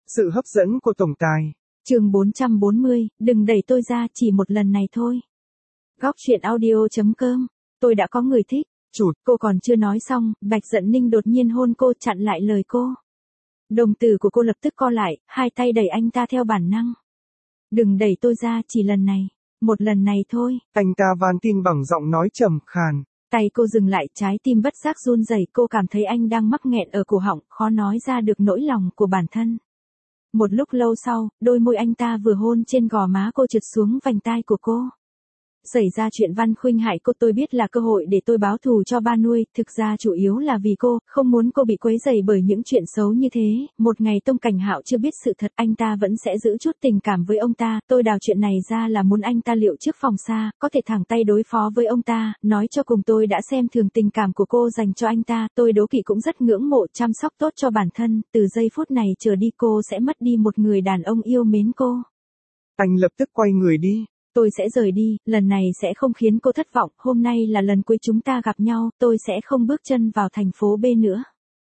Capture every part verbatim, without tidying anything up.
Sự hấp dẫn của tổng tài. Chương bốn trăm bốn mươi, đừng đẩy tôi ra, chỉ một lần này thôi. Góc truyện audio chấm com. Tôi đã có người thích. Chụt. Cô còn chưa nói xong, Bạch Dận Ninh đột nhiên hôn cô, chặn lại lời cô. Đồng tử của cô lập tức co lại, hai tay đẩy anh ta theo bản năng. Đừng đẩy tôi ra, chỉ lần này. Một lần này thôi. Anh ta van tin bằng giọng nói trầm khàn. Tay cô dừng lại, trái tim bất giác run rẩy, cô cảm thấy anh đang mắc nghẹn ở cổ họng, khó nói ra được nỗi lòng của bản thân. Một lúc lâu sau, đôi môi anh ta vừa hôn trên gò má cô trượt xuống vành tai của cô. Xảy ra chuyện Văn Khuynh hại cô, tôi biết là cơ hội để tôi báo thù cho ba nuôi, thực ra chủ yếu là vì cô, không muốn cô bị quấy rầy bởi những chuyện xấu như thế. Một ngày Tông Cảnh Hạo chưa biết sự thật, anh ta vẫn sẽ giữ chút tình cảm với ông ta, tôi đào chuyện này ra là muốn anh ta liệu trước phòng xa, có thể thẳng tay đối phó với ông ta, nói cho cùng tôi đã xem thường tình cảm của cô dành cho anh ta, tôi đố kỵ cũng rất ngưỡng mộ, chăm sóc tốt cho bản thân, từ giây phút này trở đi cô sẽ mất đi một người đàn ông yêu mến cô. Anh lập tức quay người đi. Tôi sẽ rời đi, lần này sẽ không khiến cô thất vọng, hôm nay là lần cuối chúng ta gặp nhau, tôi sẽ không bước chân vào thành phố B nữa.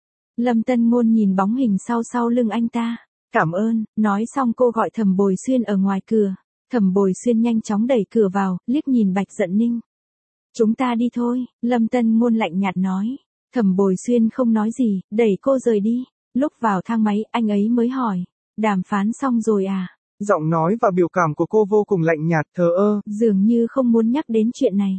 Lâm Tân Ngôn nhìn bóng hình sau sau lưng anh ta. Cảm ơn, nói xong cô gọi Thẩm Bồi Xuyên ở ngoài cửa. Thẩm Bồi Xuyên nhanh chóng đẩy cửa vào, liếc nhìn Bạch Dận Ninh. Chúng ta đi thôi, Lâm Tân Ngôn lạnh nhạt nói. Thẩm Bồi Xuyên không nói gì, đẩy cô rời đi. Lúc vào thang máy, anh ấy mới hỏi. Đàm phán xong rồi à? Giọng nói và biểu cảm của cô vô cùng lạnh nhạt, thờ ơ. Dường như không muốn nhắc đến chuyện này.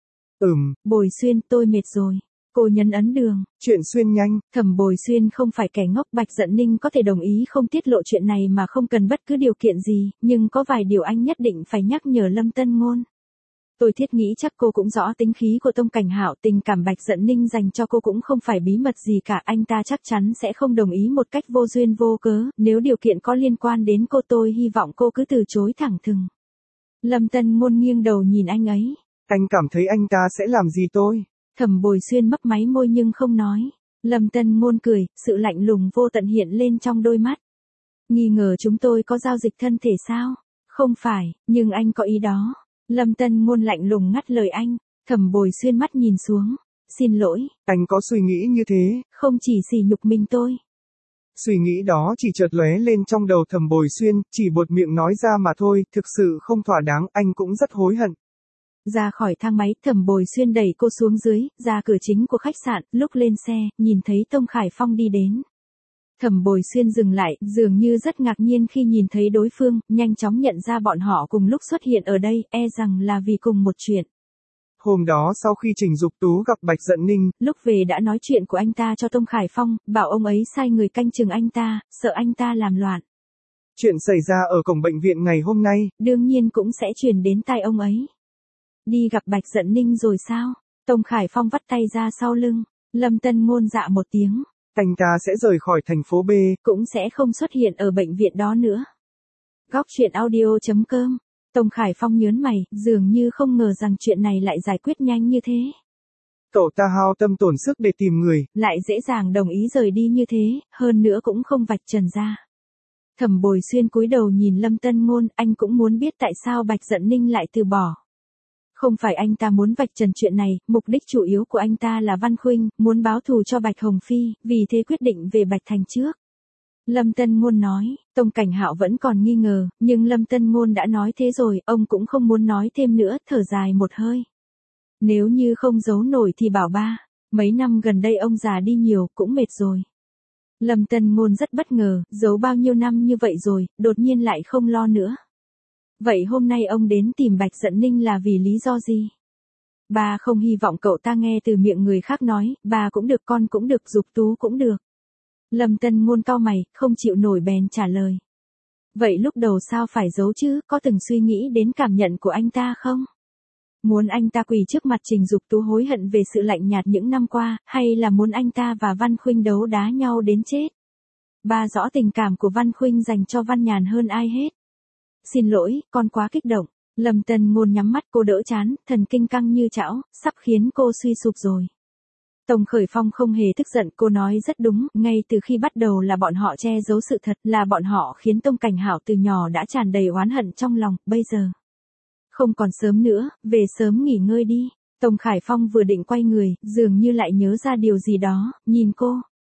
Ừm. Bồi Xuyên, tôi mệt rồi. Cô nhấn ấn đường. Chuyện Xuyên nhanh. Thẩm Bồi Xuyên không phải kẻ ngốc, Bạch Dận Ninh có thể đồng ý không tiết lộ chuyện này mà không cần bất cứ điều kiện gì, nhưng có vài điều anh nhất định phải nhắc nhở Lâm Tân Ngôn. Tôi thiết nghĩ chắc cô cũng rõ tính khí của Tông Cảnh Hạo, tình cảm Bạch Dận Ninh dành cho cô cũng không phải bí mật gì cả, anh ta chắc chắn sẽ không đồng ý một cách vô duyên vô cớ, nếu điều kiện có liên quan đến cô tôi hy vọng cô cứ từ chối thẳng thừng. Lâm Tân Ngôn nghiêng đầu nhìn anh ấy. Anh cảm thấy anh ta sẽ làm gì tôi? Thẩm Bồi Xuyên mấp máy môi nhưng không nói. Lâm Tân Ngôn cười, sự lạnh lùng vô tận hiện lên trong đôi mắt. Nghi ngờ chúng tôi có giao dịch thân thể sao? Không phải, nhưng anh có ý đó. Lâm Tân Ngôn lạnh lùng ngắt lời anh. Thẩm Bồi Xuyên mắt nhìn xuống. Xin lỗi. Anh có suy nghĩ như thế? Không chỉ sỉ nhục mình tôi. Suy nghĩ đó chỉ chợt lóe lên trong đầu Thẩm Bồi Xuyên, chỉ buột miệng nói ra mà thôi, thực sự không thỏa đáng, anh cũng rất hối hận. Ra khỏi thang máy, Thẩm Bồi Xuyên đẩy cô xuống dưới, ra cửa chính của khách sạn, lúc lên xe, nhìn thấy Tông Khải Phong đi đến. Thẩm Bồi Xuyên dừng lại, dường như rất ngạc nhiên khi nhìn thấy đối phương, nhanh chóng nhận ra bọn họ cùng lúc xuất hiện ở đây, e rằng là vì cùng một chuyện. Hôm đó sau khi Trình Dục Tú gặp Bạch Dận Ninh, lúc về đã nói chuyện của anh ta cho Tông Khải Phong, bảo ông ấy sai người canh chừng anh ta, sợ anh ta làm loạn. Chuyện xảy ra ở cổng bệnh viện ngày hôm nay, đương nhiên cũng sẽ truyền đến tai ông ấy. Đi gặp Bạch Dận Ninh rồi sao? Tông Khải Phong vắt tay ra sau lưng, Lâm Tân Ngôn dạ một tiếng. Anh ta sẽ rời khỏi thành phố B, cũng sẽ không xuất hiện ở bệnh viện đó nữa. Góc truyện audio chấm com. Tông Khải Phong nhớn mày, dường như không ngờ rằng chuyện này lại giải quyết nhanh như thế. Cậu ta hao tâm tổn sức để tìm người, lại dễ dàng đồng ý rời đi như thế, hơn nữa cũng không vạch trần ra. Thẩm Bồi Xuyên cúi đầu nhìn Lâm Tân Ngôn, anh cũng muốn biết tại sao Bạch Dận Ninh lại từ bỏ. Không phải anh ta muốn vạch trần chuyện này, mục đích chủ yếu của anh ta là Văn Khuynh, muốn báo thù cho Bạch Hồng Phi, vì thế quyết định về Bạch Thành trước. Lâm Tân Ngôn nói, Tông Cảnh Hạo vẫn còn nghi ngờ, nhưng Lâm Tân Ngôn đã nói thế rồi, ông cũng không muốn nói thêm nữa, thở dài một hơi. Nếu như không giấu nổi thì bảo ba, mấy năm gần đây ông già đi nhiều, cũng mệt rồi. Lâm Tân Ngôn rất bất ngờ, giấu bao nhiêu năm như vậy rồi, đột nhiên lại không lo nữa. Vậy hôm nay ông đến tìm Bạch Dận Ninh là vì lý do gì? Ba không hy vọng cậu ta nghe từ miệng người khác nói, ba cũng được, con cũng được, Dục Tú cũng được. Lâm Tân Ngôn cau mày, không chịu nổi bèn trả lời. Vậy lúc đầu sao phải giấu chứ, có từng suy nghĩ đến cảm nhận của anh ta không? Muốn anh ta quỳ trước mặt Trình Dục Tú hối hận về sự lạnh nhạt những năm qua, hay là muốn anh ta và Văn Khuynh đấu đá nhau đến chết? Ba rõ tình cảm của Văn Khuynh dành cho Văn Nhàn hơn ai hết. Xin lỗi, con quá kích động. Lâm Tân Ngôn nhắm mắt, cô đỡ chán, thần kinh căng như chảo, sắp khiến cô suy sụp rồi. Tông Khởi Phong không hề tức giận, cô nói rất đúng, ngay từ khi bắt đầu là bọn họ che giấu sự thật, là bọn họ khiến Tông Cảnh Hạo từ nhỏ đã tràn đầy oán hận trong lòng, bây giờ. Không còn sớm nữa, về sớm nghỉ ngơi đi. Tông Khải Phong vừa định quay người, dường như lại nhớ ra điều gì đó, nhìn cô.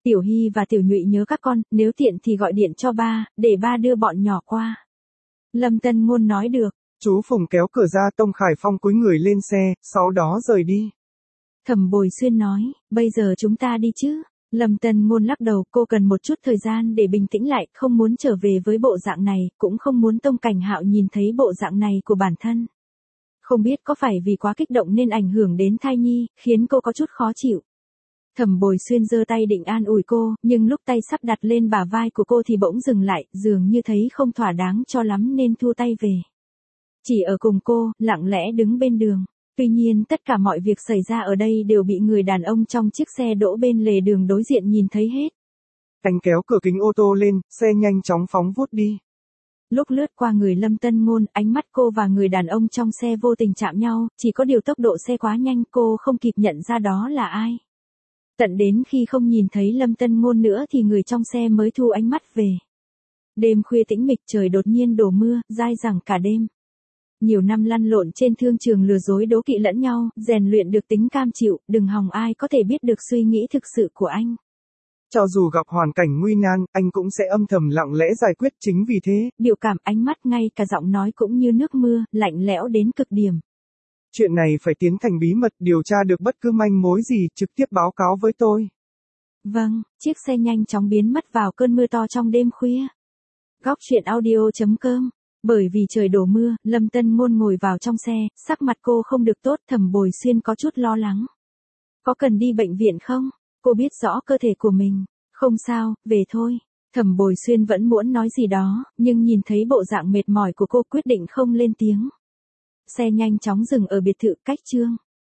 Tiểu Hy và Tiểu Nhụy nhớ các con, nếu tiện thì gọi điện cho ba, để ba đưa bọn nhỏ qua. Lâm Tân Ngôn nói được. Chú Phùng kéo cửa ra, Tông Khải Phong cúi người lên xe, sau đó rời đi. Thẩm Bồi Xuyên nói, bây giờ chúng ta đi chứ. Lâm Tân Ngôn lắc đầu, cô cần một chút thời gian để bình tĩnh lại, không muốn trở về với bộ dạng này, cũng không muốn Tông Cảnh Hạo nhìn thấy bộ dạng này của bản thân. Không biết có phải vì quá kích động nên ảnh hưởng đến thai nhi, khiến cô có chút khó chịu. Thẩm Bồi Xuyên giơ tay định an ủi cô, nhưng lúc tay sắp đặt lên bả vai của cô thì bỗng dừng lại, dường như thấy không thỏa đáng cho lắm nên thu tay về. Chỉ ở cùng cô, lặng lẽ đứng bên đường. Tuy nhiên tất cả mọi việc xảy ra ở đây đều bị người đàn ông trong chiếc xe đỗ bên lề đường đối diện nhìn thấy hết. Anh kéo cửa kính ô tô lên, xe nhanh chóng phóng vút đi. Lúc lướt qua người Lâm Tân Ngôn, ánh mắt cô và người đàn ông trong xe vô tình chạm nhau, chỉ có điều tốc độ xe quá nhanh cô không kịp nhận ra đó là ai. Tận đến khi không nhìn thấy Lâm Tân Ngôn nữa thì người trong xe mới thu ánh mắt về. Đêm khuya tĩnh mịch, trời đột nhiên đổ mưa, dai dẳng cả đêm. Nhiều năm lăn lộn trên thương trường lừa dối đố kỵ lẫn nhau, rèn luyện được tính cam chịu, đừng hòng ai có thể biết được suy nghĩ thực sự của anh. Cho dù gặp hoàn cảnh nguy nan, anh cũng sẽ âm thầm lặng lẽ giải quyết, chính vì thế. Biểu cảm, ánh mắt, ngay cả giọng nói cũng như nước mưa, lạnh lẽo đến cực điểm. Chuyện này phải tiến thành bí mật, điều tra được bất cứ manh mối gì, trực tiếp báo cáo với tôi. Vâng, chiếc xe nhanh chóng biến mất vào cơn mưa to trong đêm khuya. Góc truyện audio chấm com. Bởi vì trời đổ mưa, Lâm Tân Ngôn ngồi vào trong xe, sắc mặt cô không được tốt, Thẩm Bồi Xuyên có chút lo lắng. Có cần đi bệnh viện không? Cô biết rõ cơ thể của mình. Không sao, về thôi. Thẩm Bồi Xuyên vẫn muốn nói gì đó, nhưng nhìn thấy bộ dạng mệt mỏi của cô quyết định không lên tiếng. Xe nhanh chóng dừng ở biệt thự cách Trương